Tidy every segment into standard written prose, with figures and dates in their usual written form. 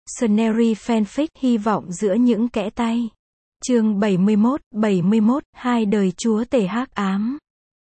Scenery fanfic hy vọng giữa những kẽ tay. Chương 71, hai đời chúa tể hắc ám.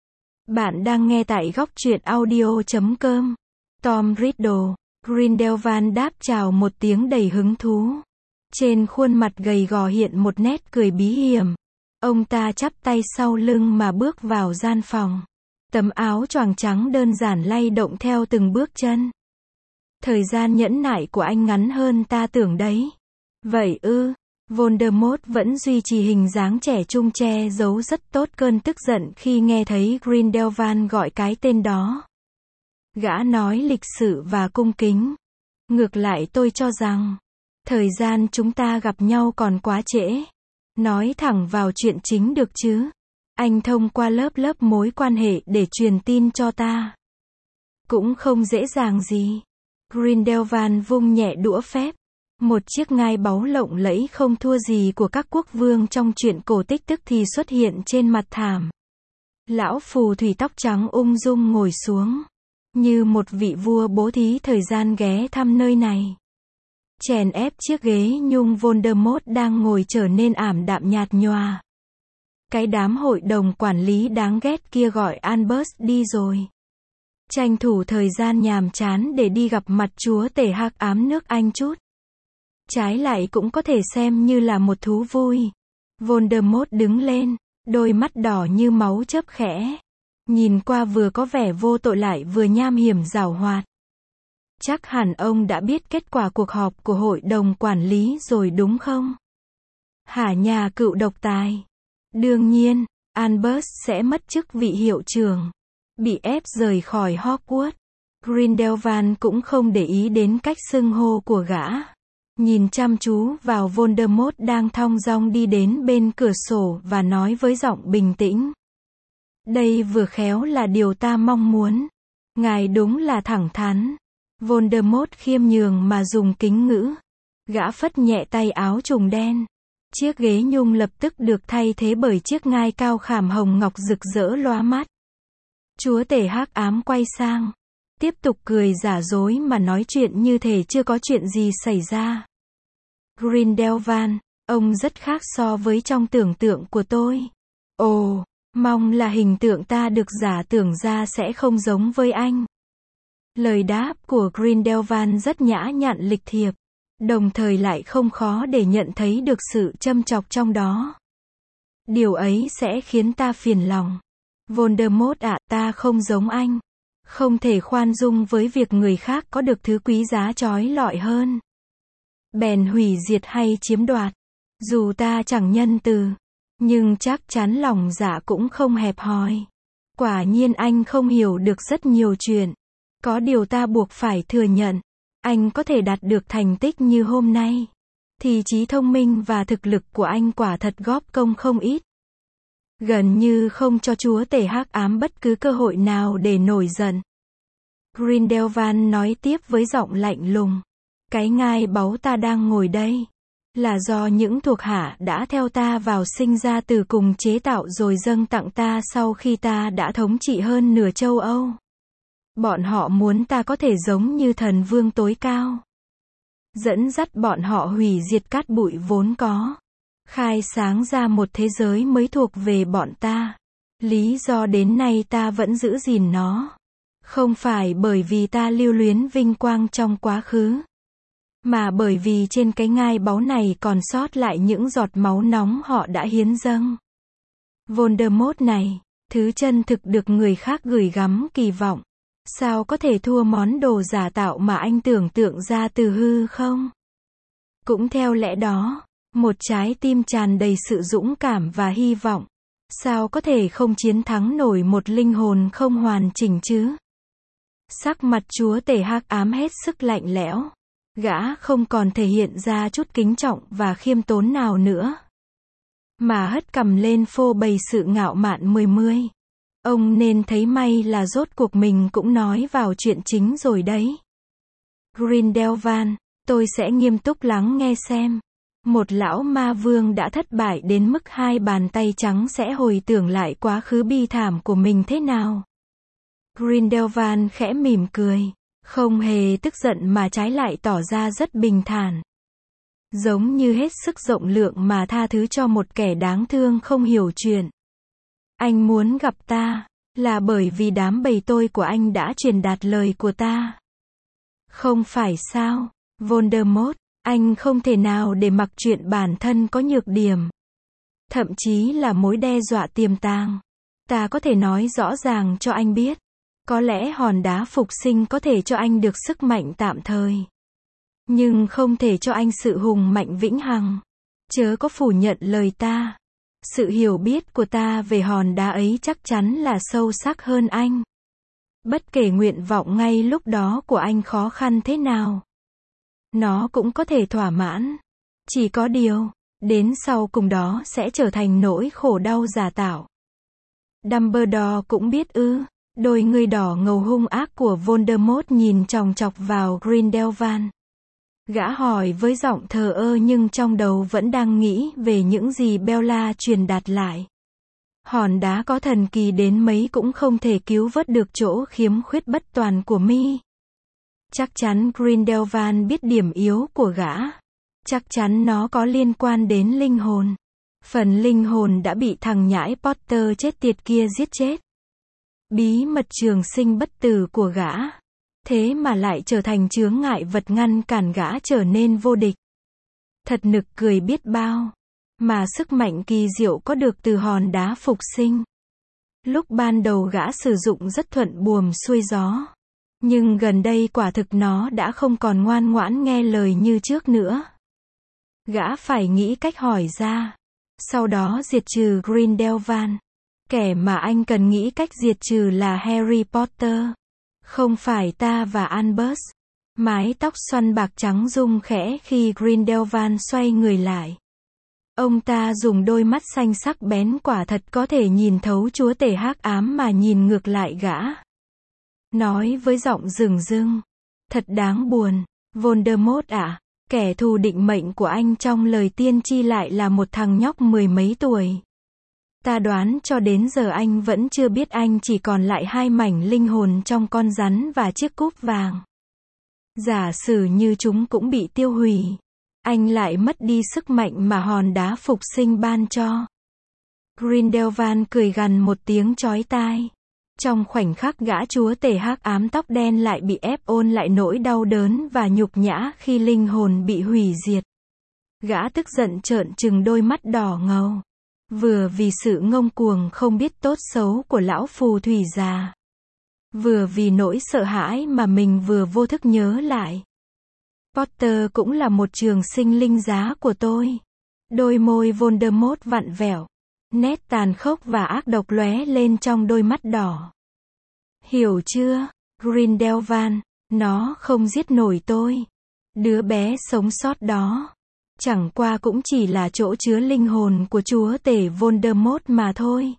Bạn đang nghe tại góc truyện audio.com. Tom Riddle, Grindelwald đáp chào một tiếng đầy hứng thú. Trên khuôn mặt gầy gò hiện một nét cười bí hiểm. Ông ta chắp tay sau lưng mà bước vào gian phòng. Tấm áo choàng trắng đơn giản lay động theo từng bước chân. Thời gian nhẫn nại của anh ngắn hơn ta tưởng đấy. Vậy ư? Voldemort vẫn duy trì hình dáng trẻ trung che giấu rất tốt cơn tức giận khi nghe thấy Grindelwald gọi cái tên đó. Gã nói lịch sự và cung kính. Ngược lại tôi cho rằng, thời gian chúng ta gặp nhau còn quá trễ. Nói thẳng vào chuyện chính được chứ. Anh thông qua lớp mối quan hệ để truyền tin cho ta. Cũng không dễ dàng gì. Grindelwald vung nhẹ đũa phép. Một chiếc ngai báu lộng lẫy không thua gì của các quốc vương trong truyện cổ tích tức thì xuất hiện trên mặt thảm. Lão phù thủy tóc trắng ung dung ngồi xuống. Như một vị vua bố thí thời gian ghé thăm nơi này. Chèn ép chiếc ghế nhung Voldemort đang ngồi trở nên ảm đạm nhạt nhòa. Cái đám hội đồng quản lý đáng ghét kia gọi Albus đi rồi. Tranh thủ thời gian nhàm chán để đi gặp mặt chúa tể hắc ám nước Anh chút. Trái lại cũng có thể xem như là một thú vui. Voldemort đứng lên, đôi mắt đỏ như máu chớp khẽ. Nhìn qua vừa có vẻ vô tội lại vừa nham hiểm giảo hoạt. Chắc hẳn ông đã biết kết quả cuộc họp của hội đồng quản lý rồi đúng không? Hả nhà cựu độc tài. Đương nhiên, Albus sẽ mất chức vị hiệu trưởng. Bị ép rời khỏi Hogwarts. Grindelwald cũng không để ý đến cách xưng hô của gã. Nhìn chăm chú vào Voldemort đang thong dong đi đến bên cửa sổ và nói với giọng bình tĩnh. Đây vừa khéo là điều ta mong muốn. Ngài đúng là thẳng thắn. Voldemort khiêm nhường mà dùng kính ngữ. Gã phất nhẹ tay áo trùng đen. Chiếc ghế nhung lập tức được thay thế bởi chiếc ngai cao khảm hồng ngọc rực rỡ lóa mắt. Chúa tể hắc ám quay sang. Tiếp tục cười giả dối mà nói chuyện như thể chưa có chuyện gì xảy ra. Grindelwald, ông rất khác so với trong tưởng tượng của tôi. Ồ, mong là hình tượng ta được giả tưởng ra sẽ không giống với anh. Lời đáp của Grindelwald rất nhã nhặn lịch thiệp, đồng thời lại không khó để nhận thấy được sự châm chọc trong đó. Điều ấy sẽ khiến ta phiền lòng. Voldemort ạ, ta không giống anh. Không thể khoan dung với việc người khác có được thứ quý giá chói lọi hơn. Bèn hủy diệt hay chiếm đoạt. Dù ta chẳng nhân từ, nhưng chắc chắn lòng dạ cũng không hẹp hòi. Quả nhiên anh không hiểu được rất nhiều chuyện. Có điều ta buộc phải thừa nhận. Anh có thể đạt được thành tích như hôm nay. Thì trí thông minh và thực lực của anh quả thật góp công không ít. Gần như không cho chúa tể hắc ám bất cứ cơ hội nào để nổi giận. Grindelwald nói tiếp với giọng lạnh lùng. Cái ngai báu ta đang ngồi đây. Là do những thuộc hạ đã theo ta vào sinh ra từ cùng chế tạo rồi dâng tặng ta sau khi ta đã thống trị hơn nửa châu Âu. Bọn họ muốn ta có thể giống như thần vương tối cao. Dẫn dắt bọn họ hủy diệt cát bụi vốn có. Khai sáng ra một thế giới mới thuộc về bọn ta. Lý do đến nay ta vẫn giữ gìn nó. Không phải bởi vì ta lưu luyến vinh quang trong quá khứ. Mà bởi vì trên cái ngai báu này còn sót lại những giọt máu nóng họ đã hiến dâng. Voldemort này, thứ chân thực được người khác gửi gắm kỳ vọng. Sao có thể thua món đồ giả tạo mà anh tưởng tượng ra từ hư không? Cũng theo lẽ đó, một trái tim tràn đầy sự dũng cảm và hy vọng. Sao có thể không chiến thắng nổi một linh hồn không hoàn chỉnh chứ? Sắc mặt chúa tể hắc ám hết sức lạnh lẽo. Gã không còn thể hiện ra chút kính trọng và khiêm tốn nào nữa. Mà hất cằm lên phô bày sự ngạo mạn mươi. Ông nên thấy may là rốt cuộc mình cũng nói vào chuyện chính rồi đấy. Grindelwald, tôi sẽ nghiêm túc lắng nghe xem. Một lão ma vương đã thất bại đến mức hai bàn tay trắng sẽ hồi tưởng lại quá khứ bi thảm của mình thế nào. Grindelwald khẽ mỉm cười. Không hề tức giận mà trái lại tỏ ra rất bình thản. Giống như hết sức rộng lượng mà tha thứ cho một kẻ đáng thương không hiểu chuyện. Anh muốn gặp ta, là bởi vì đám bầy tôi của anh đã truyền đạt lời của ta. Không phải sao, Voldemort, anh không thể nào để mặc chuyện bản thân có nhược điểm. Thậm chí là mối đe dọa tiềm tàng. Ta có thể nói rõ ràng cho anh biết. Có lẽ hòn đá phục sinh có thể cho anh được sức mạnh tạm thời. Nhưng không thể cho anh sự hùng mạnh vĩnh hằng. Chớ có phủ nhận lời ta. Sự hiểu biết của ta về hòn đá ấy chắc chắn là sâu sắc hơn anh. Bất kể nguyện vọng ngay lúc đó của anh khó khăn thế nào, nó cũng có thể thỏa mãn. Chỉ có điều, đến sau cùng đó sẽ trở thành nỗi khổ đau giả tạo. Dumbledore cũng biết ư? Đôi người đỏ ngầu hung ác của Voldemort nhìn chòng chọc vào Grindelwald. Gã hỏi với giọng thờ ơ nhưng trong đầu vẫn đang nghĩ về những gì Bella truyền đạt lại. Hòn đá có thần kỳ đến mấy cũng không thể cứu vớt được chỗ khiếm khuyết bất toàn của mi. Chắc chắn Grindelwald biết điểm yếu của gã. Chắc chắn nó có liên quan đến linh hồn. Phần linh hồn đã bị thằng nhãi Potter chết tiệt kia giết chết. Bí mật trường sinh bất tử của gã. Thế mà lại trở thành chướng ngại vật ngăn cản gã trở nên vô địch. Thật nực cười biết bao. Mà sức mạnh kỳ diệu có được từ hòn đá phục sinh. Lúc ban đầu gã sử dụng rất thuận buồm xuôi gió. Nhưng gần đây quả thực nó đã không còn ngoan ngoãn nghe lời như trước nữa. Gã phải nghĩ cách hỏi ra. Sau đó diệt trừ Grindelwald. Kẻ mà anh cần nghĩ cách diệt trừ là Harry Potter. Không phải ta và Albus. Mái tóc xoăn bạc trắng rung khẽ khi Grindelwald xoay người lại. Ông ta dùng đôi mắt xanh sắc bén quả thật có thể nhìn thấu chúa tể hắc ám mà nhìn ngược lại gã. Nói với giọng rừng rưng. Thật đáng buồn. Voldemort ạ, kẻ thù định mệnh của anh trong lời tiên tri lại là một thằng nhóc mười mấy tuổi. Ta đoán cho đến giờ anh vẫn chưa biết anh chỉ còn lại 2 mảnh linh hồn trong con rắn và chiếc cúp vàng. Giả sử như chúng cũng bị tiêu hủy, anh lại mất đi sức mạnh mà hòn đá phục sinh ban cho. Grindelwald cười gằn một tiếng chói tai. Trong khoảnh khắc gã chúa tể hắc ám tóc đen lại bị ép ôn lại nỗi đau đớn và nhục nhã khi linh hồn bị hủy diệt. Gã tức giận trợn trừng đôi mắt đỏ ngầu. Vừa vì sự ngông cuồng không biết tốt xấu của lão phù thủy già. Vừa vì nỗi sợ hãi mà mình vừa vô thức nhớ lại. Potter cũng là một trường sinh linh giá của tôi. Đôi môi Voldemort vặn vẹo. Nét tàn khốc và ác độc lóe lên trong đôi mắt đỏ. Hiểu chưa, Grindelwald, nó không giết nổi tôi. Đứa bé sống sót đó. Chẳng qua cũng chỉ là chỗ chứa linh hồn của chúa tể Voldemort mà thôi.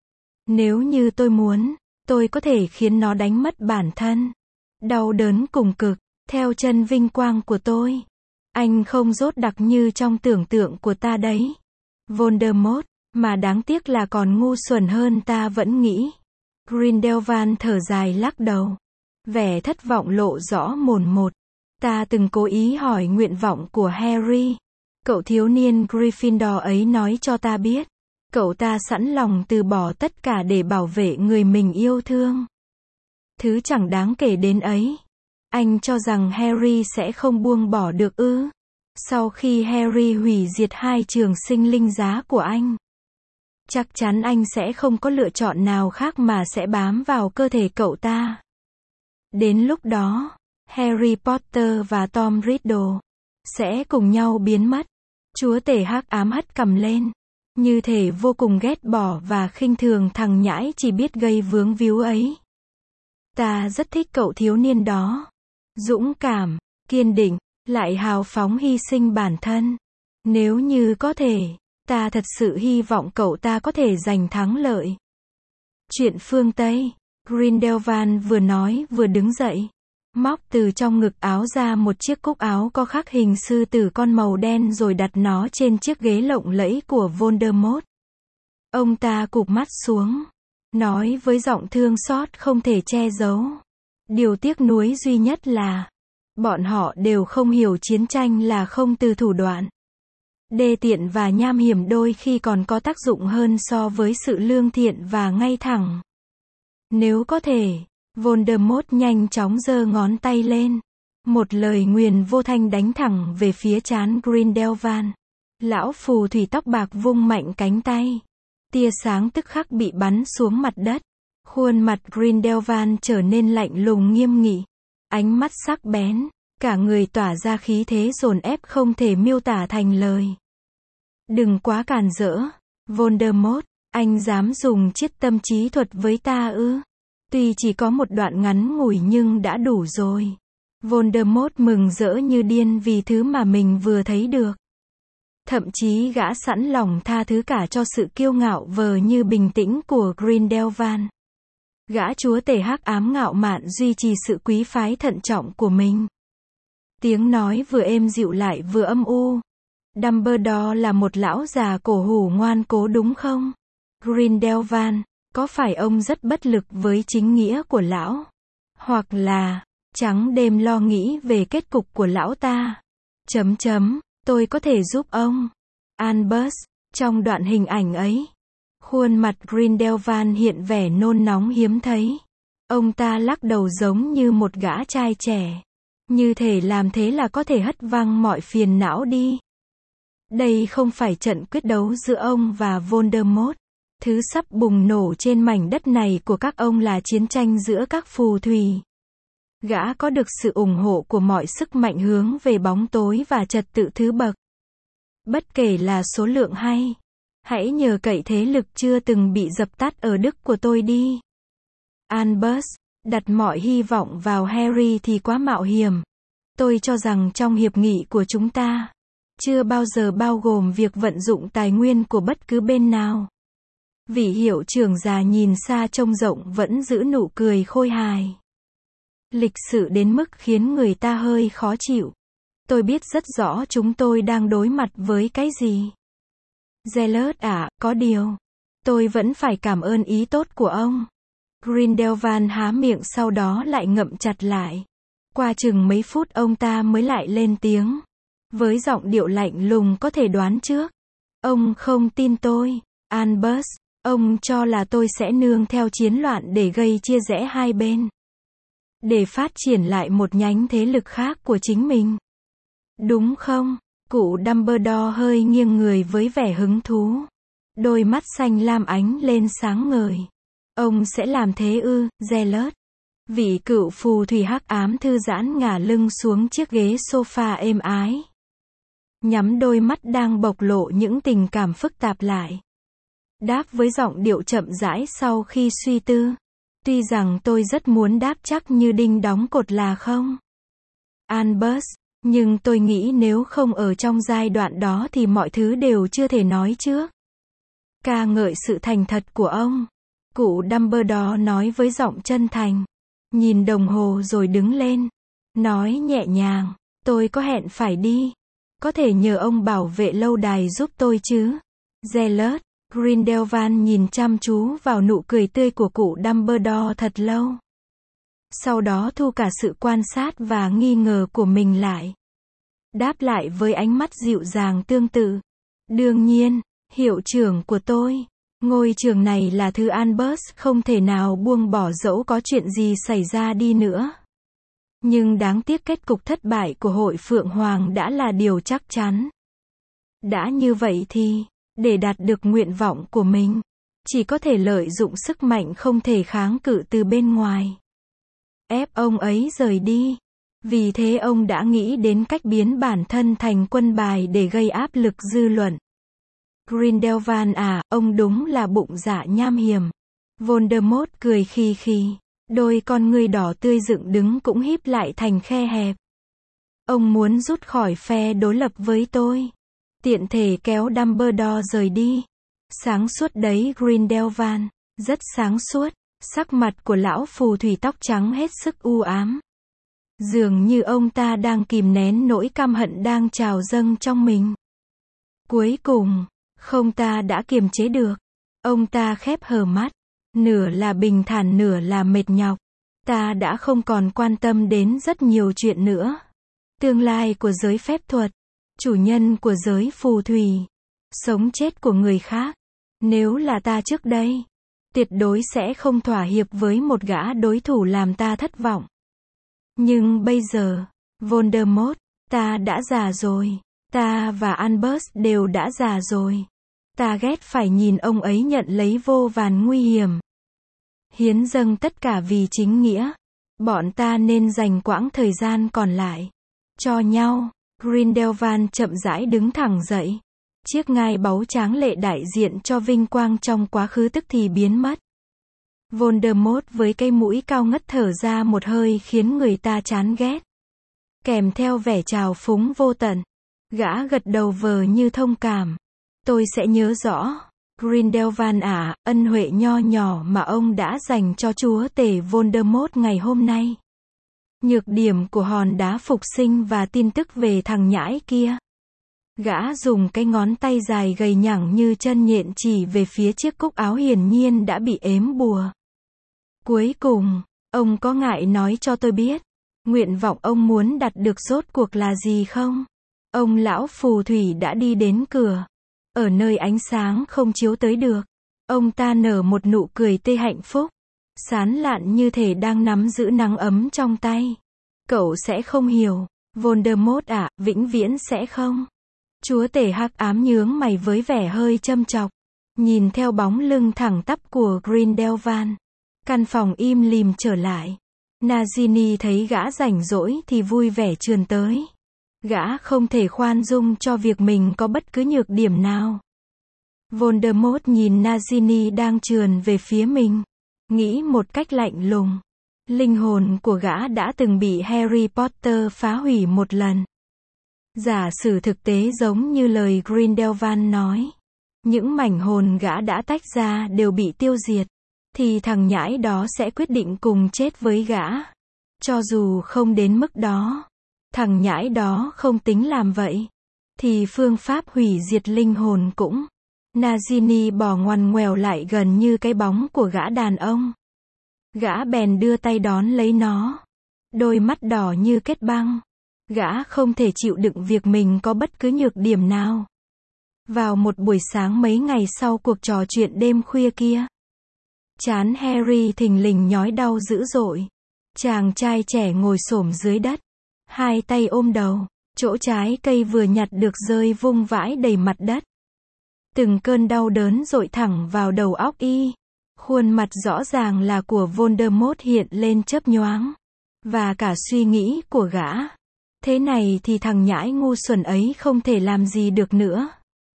Nếu như tôi muốn, tôi có thể khiến nó đánh mất bản thân. Đau đớn cùng cực, theo chân vinh quang của tôi. Anh không dốt đặc như trong tưởng tượng của ta đấy. Voldemort, mà đáng tiếc là còn ngu xuẩn hơn ta vẫn nghĩ. Grindelwald thở dài lắc đầu. Vẻ thất vọng lộ rõ mồn một. Ta từng cố ý hỏi nguyện vọng của Harry. Cậu thiếu niên Gryffindor ấy nói cho ta biết. Cậu ta sẵn lòng từ bỏ tất cả để bảo vệ người mình yêu thương. Thứ chẳng đáng kể đến ấy. Anh cho rằng Harry sẽ không buông bỏ được ư? Sau khi Harry hủy diệt 2 trường sinh linh giá của anh, chắc chắn anh sẽ không có lựa chọn nào khác mà sẽ bám vào cơ thể cậu ta. Đến lúc đó, Harry Potter và Tom Riddle sẽ cùng nhau biến mất. Chúa tể hắc ám hất cằm lên, như thể vô cùng ghét bỏ và khinh thường thằng nhãi chỉ biết gây vướng víu ấy. Ta rất thích cậu thiếu niên đó. Dũng cảm, kiên định, lại hào phóng hy sinh bản thân. Nếu như có thể, ta thật sự hy vọng cậu ta có thể giành thắng lợi. Chuyện phương Tây, Grindelwald vừa nói vừa đứng dậy. Móc từ trong ngực áo ra một chiếc cúc áo có khắc hình sư tử con màu đen rồi đặt nó trên chiếc ghế lộng lẫy của Voldemort. Ông ta cụp mắt xuống, nói với giọng thương xót không thể che giấu. Điều tiếc nuối duy nhất là, Bọn họ đều không hiểu chiến tranh là không từ thủ đoạn. Đê tiện và nham hiểm đôi khi còn có tác dụng hơn so với sự lương thiện và ngay thẳng. Nếu có thể, Voldemort nhanh chóng giơ ngón tay lên. Một lời nguyền vô thanh đánh thẳng về phía trán Grindelwald. Lão phù thủy tóc bạc vung mạnh cánh tay. Tia sáng tức khắc bị bắn xuống mặt đất. Khuôn mặt Grindelwald trở nên lạnh lùng nghiêm nghị. Ánh mắt sắc bén. Cả người tỏa ra khí thế dồn ép không thể miêu tả thành lời. Đừng quá càn rỡ. Voldemort, anh dám dùng chiết tâm trí thuật với ta ư? Tuy chỉ có một đoạn ngắn ngủi nhưng đã đủ rồi. Voldemort mừng rỡ như điên vì thứ mà mình vừa thấy được. Thậm chí gã sẵn lòng tha thứ cả cho sự kiêu ngạo vờ như bình tĩnh của Grindelwald. Gã chúa tể hắc ám ngạo mạn duy trì sự quý phái thận trọng của mình. Tiếng nói vừa êm dịu lại vừa âm u. Dumbledore là một lão già cổ hủ ngoan cố đúng không? Grindelwald, có phải ông rất bất lực với chính nghĩa của lão? Hoặc là, trắng đêm lo nghĩ về kết cục của lão ta? Tôi có thể giúp ông. Albus, trong đoạn hình ảnh ấy, khuôn mặt Grindelwald hiện vẻ nôn nóng hiếm thấy. Ông ta lắc đầu giống như một gã trai trẻ. Như thể làm thế là có thể hất văng mọi phiền não đi. Đây không phải trận quyết đấu giữa ông và Voldemort. Thứ sắp bùng nổ trên mảnh đất này của các ông là chiến tranh giữa các phù thủy. Gã có được sự ủng hộ của mọi sức mạnh hướng về bóng tối và trật tự thứ bậc. Bất kể là số lượng hay, hãy nhờ cậy thế lực chưa từng bị dập tắt ở Đức của tôi đi. Albus, đặt mọi hy vọng vào Harry thì quá mạo hiểm. Tôi cho rằng trong hiệp nghị của chúng ta, chưa bao giờ bao gồm việc vận dụng tài nguyên của bất cứ bên nào. Vị hiệu trưởng già nhìn xa trông rộng vẫn giữ nụ cười khôi hài. Lịch sự đến mức khiến người ta hơi khó chịu. Tôi biết rất rõ chúng tôi đang đối mặt với cái gì. Zealot có điều, tôi vẫn phải cảm ơn ý tốt của ông. Grindelwald há miệng sau đó lại ngậm chặt lại. Qua chừng mấy phút ông ta mới lại lên tiếng. Với giọng điệu lạnh lùng có thể đoán trước. Ông không tin tôi, Albus. Ông cho là tôi sẽ nương theo chiến loạn để gây chia rẽ hai bên. Để phát triển lại một nhánh thế lực khác của chính mình. Đúng không? Cụ Dumbledore hơi nghiêng người với vẻ hứng thú. Đôi mắt xanh lam ánh lên sáng ngời. Ông sẽ làm thế ư, Zealot? Vị cựu phù thủy hắc ám thư giãn ngả lưng xuống chiếc ghế sofa êm ái. Nhắm đôi mắt đang bộc lộ những tình cảm phức tạp lại. Đáp với giọng điệu chậm rãi sau khi suy tư. Tuy rằng tôi rất muốn đáp chắc như đinh đóng cột là không. Albus, nhưng tôi nghĩ nếu không ở trong giai đoạn đó thì mọi thứ đều chưa thể nói trước. Ca ngợi sự thành thật của ông. Cụ Dumbledore nói với giọng chân thành. Nhìn đồng hồ rồi đứng lên. Nói nhẹ nhàng, tôi có hẹn phải đi. Có thể nhờ ông bảo vệ lâu đài giúp tôi chứ? Zealot. Grindelwald nhìn chăm chú vào nụ cười tươi của cụ Dumbledore thật lâu. Sau đó thu cả sự quan sát và nghi ngờ của mình lại. Đáp lại với ánh mắt dịu dàng tương tự. Đương nhiên, hiệu trưởng của tôi. Ngôi trường này là thứ Albus không thể nào buông bỏ dẫu có chuyện gì xảy ra đi nữa. Nhưng đáng tiếc kết cục thất bại của hội Phượng Hoàng đã là điều chắc chắn. Đã như vậy thì, để đạt được nguyện vọng của mình, chỉ có thể lợi dụng sức mạnh không thể kháng cự từ bên ngoài. Ép ông ấy rời đi. Vì thế ông đã nghĩ đến cách biến bản thân thành quân bài để gây áp lực dư luận. Grindelwald ông đúng là bụng dạ nham hiểm. Voldemort cười khì khì. Đôi con ngươi đỏ tươi dựng đứng cũng híp lại thành khe hẹp. Ông muốn rút khỏi phe đối lập với tôi. Tiện thể kéo Dumbledore rời đi. Sáng suốt đấy Grindelwald. Rất sáng suốt. Sắc mặt của lão phù thủy tóc trắng hết sức u ám. Dường như ông ta đang kìm nén nỗi căm hận đang trào dâng trong mình. Cuối cùng, không ta đã kiềm chế được. Ông ta khép hờ mắt. Nửa là bình thản nửa là mệt nhọc. Ta đã không còn quan tâm đến rất nhiều chuyện nữa. tương lai của giới phép thuật, chủ nhân của giới phù thủy, sống chết của người khác. Nếu là ta trước đây, tuyệt đối sẽ không thỏa hiệp với một gã đối thủ làm ta thất vọng. Nhưng bây giờ, Voldemort, ta đã già rồi. Ta và Albus đều đã già rồi. Ta ghét phải nhìn ông ấy nhận lấy vô vàn nguy hiểm. Hiến dâng tất cả vì chính nghĩa. Bọn ta nên dành quãng thời gian còn lại cho nhau. Grindelwald chậm rãi đứng thẳng dậy. Chiếc ngai báu tráng lệ đại diện cho vinh quang trong quá khứ tức thì biến mất. Voldemort với cây mũi cao ngất thở ra một hơi khiến người ta chán ghét. Kèm theo vẻ trào phúng vô tận. Gã gật đầu vờ như thông cảm. Tôi sẽ nhớ rõ. Grindelwald ạ, ân huệ nho nhỏ mà ông đã dành cho chúa tể Voldemort ngày hôm nay. Nhược điểm của hòn đá phục sinh và tin tức về thằng nhãi kia. Gã dùng cái ngón tay dài gầy nhẳng như chân nhện chỉ về phía chiếc cúc áo hiển nhiên đã bị ếm bùa. Cuối cùng, ông có ngại nói cho tôi biết, nguyện vọng ông muốn đạt được rốt cuộc là gì không? Ông lão phù thủy đã đi đến cửa. Ở nơi ánh sáng không chiếu tới được. Ông ta nở một nụ cười tươi hạnh phúc. Sán lạn như thể đang nắm giữ nắng ấm trong tay. Cậu sẽ không hiểu. Voldemort ạ, vĩnh viễn sẽ không. Chúa tể hắc ám nhướng mày với vẻ hơi châm chọc. Nhìn theo bóng lưng thẳng tắp của Grindelwald. Căn phòng im lìm trở lại. Nagini thấy gã rảnh rỗi thì vui vẻ trườn tới. Gã không thể khoan dung cho việc mình có bất cứ nhược điểm nào. Voldemort nhìn Nagini đang trườn về phía mình. Nghĩ một cách lạnh lùng. Linh hồn của gã đã từng bị Harry Potter phá hủy một lần. Giả sử thực tế giống như lời Grindelwald nói. Những mảnh hồn gã đã tách ra đều bị tiêu diệt. Thì thằng nhãi đó sẽ quyết định cùng chết với gã. Cho dù không đến mức đó. Thằng nhãi đó không tính làm vậy. Thì phương pháp hủy diệt linh hồn cũng. Nagini bò ngoằn ngoèo lại gần như cái bóng của gã đàn ông. Gã bèn đưa tay đón lấy nó. Đôi mắt đỏ như kết băng. Gã không thể chịu đựng việc mình có bất cứ nhược điểm nào. Vào một buổi sáng mấy ngày sau cuộc trò chuyện đêm khuya kia. Trán Harry thình lình nhói đau dữ dội. Chàng trai trẻ ngồi xổm dưới đất. Hai tay ôm đầu. Chỗ trái cây vừa nhặt được rơi vung vãi đầy mặt đất. Từng cơn đau đớn dội thẳng vào đầu óc y. Khuôn mặt rõ ràng là của Voldemort hiện lên chớp nhoáng. Và cả suy nghĩ của gã. Thế này thì thằng nhãi ngu xuẩn ấy không thể làm gì được nữa.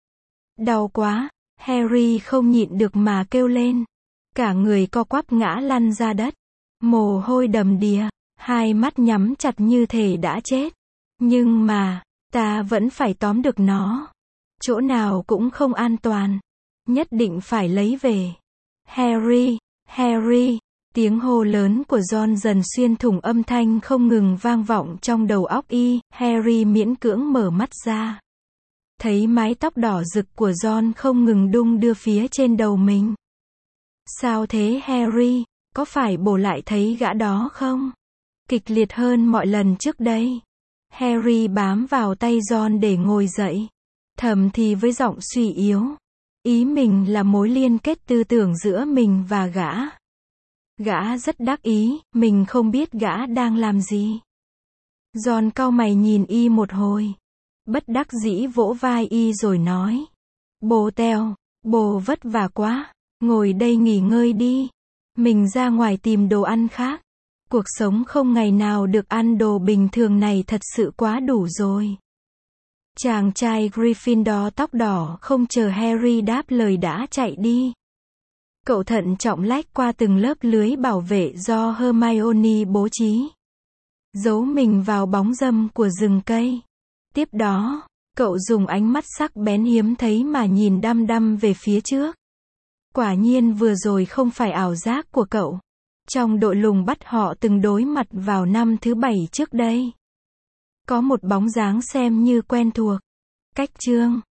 Đau quá, Harry không nhịn được mà kêu lên. Cả người co quắp ngã lăn ra đất. Mồ hôi đầm đìa, hai mắt nhắm chặt như thể đã chết. Nhưng mà, ta vẫn phải tóm được nó. Chỗ nào cũng không an toàn. Nhất định phải lấy về. Harry, Harry. Tiếng hô lớn của Ron dần xuyên thủng âm thanh không ngừng vang vọng trong đầu óc y. Harry miễn cưỡng mở mắt ra. Thấy mái tóc đỏ rực của Ron không ngừng đung đưa phía trên đầu mình. Sao thế Harry? Có phải bổ lại thấy gã đó không? Kịch liệt hơn mọi lần trước đây. Harry bám vào tay Ron để ngồi dậy. Thầm thì với giọng suy yếu. Ý mình là mối liên kết tư tưởng giữa mình và gã. Gã rất đắc ý, mình không biết gã đang làm gì. Ron cau mày nhìn y một hồi. Bất đắc dĩ vỗ vai y rồi nói. Bồ Teo, bồ vất vả quá. Ngồi đây nghỉ ngơi đi. Mình ra ngoài tìm đồ ăn khác. Cuộc sống không ngày nào được ăn đồ bình thường này thật sự quá đủ rồi. Chàng trai Gryffindor tóc đỏ không chờ Harry đáp lời đã chạy đi. Cậu thận trọng lách qua từng lớp lưới bảo vệ do Hermione bố trí. Giấu mình vào bóng râm của rừng cây. Tiếp đó, cậu dùng ánh mắt sắc bén hiếm thấy mà nhìn đăm đăm về phía trước. Quả nhiên vừa rồi không phải ảo giác của cậu. Trong đội lùng bắt họ từng đối mặt vào năm thứ 7 trước đây. Có một bóng dáng xem như quen thuộc. Cách chương